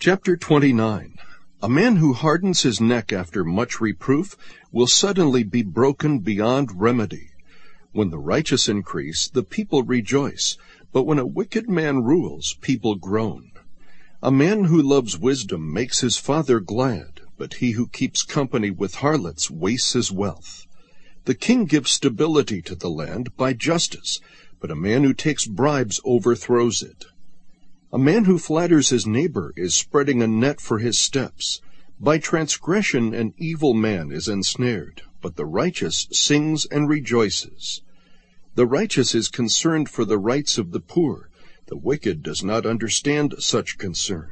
Chapter 29. A man who hardens his neck after much reproof will suddenly be broken beyond remedy. When the righteous increase, the people rejoice, but when a wicked man rules, people groan. A man who loves wisdom makes his father glad, but he who keeps company with harlots wastes his wealth. The king gives stability to the land by justice, but a man who takes bribes overthrows it. A man who flatters his neighbor is spreading a net for his steps. By transgression an evil man is ensnared, but the righteous sings and rejoices. The righteous is concerned for the rights of the poor. The wicked does not understand such concern.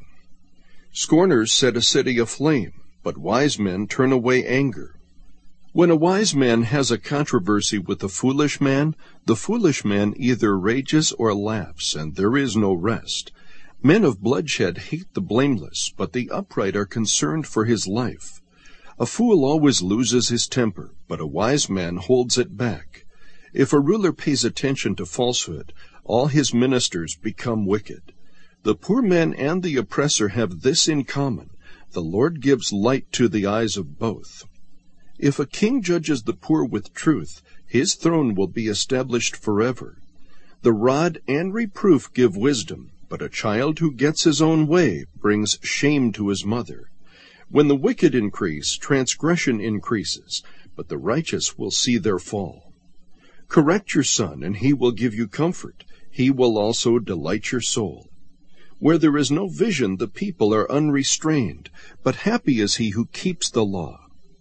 Scorners set a city aflame, but wise men turn away anger. When a wise man has a controversy with a foolish man, the foolish man either rages or laughs, and there is no rest. Men of bloodshed hate the blameless, but the upright are concerned for his life. A fool always loses his temper, but a wise man holds it back. If a ruler pays attention to falsehood, all his ministers become wicked. The poor man and the oppressor have this in common: the Lord gives light to the eyes of both. If a king judges the poor with truth, his throne will be established forever. The rod and reproof give wisdom, but a child who gets his own way brings shame to his mother. When the wicked increase, transgression increases, but the righteous will see their fall. Correct your son, and he will give you comfort. He will also delight your soul. Where there is no vision, the people are unrestrained, but happy is he who keeps the law.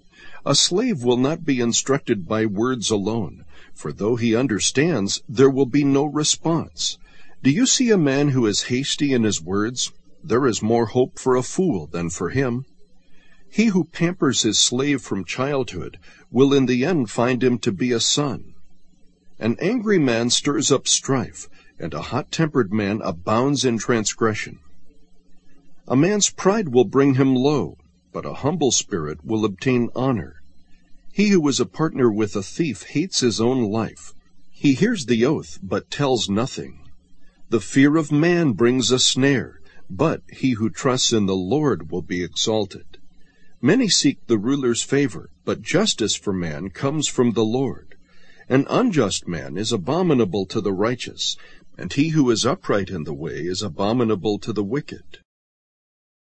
A slave will not be instructed by words alone, for though he understands, there will be no response. Do you see a man who is hasty in his words? There is more hope for a fool than for him. He who pampers his slave from childhood will in the end find him to be a son. An angry man stirs up strife, and a hot-tempered man abounds in transgression. A man's pride will bring him low, but a humble spirit will obtain honor. He who is a partner with a thief hates his own life. He hears the oath, but tells nothing. The fear of man brings a snare, but he who trusts in the Lord will be exalted. Many seek the ruler's favor, but justice for man comes from the Lord. An unjust man is abominable to the righteous, and he who is upright in the way is abominable to the wicked.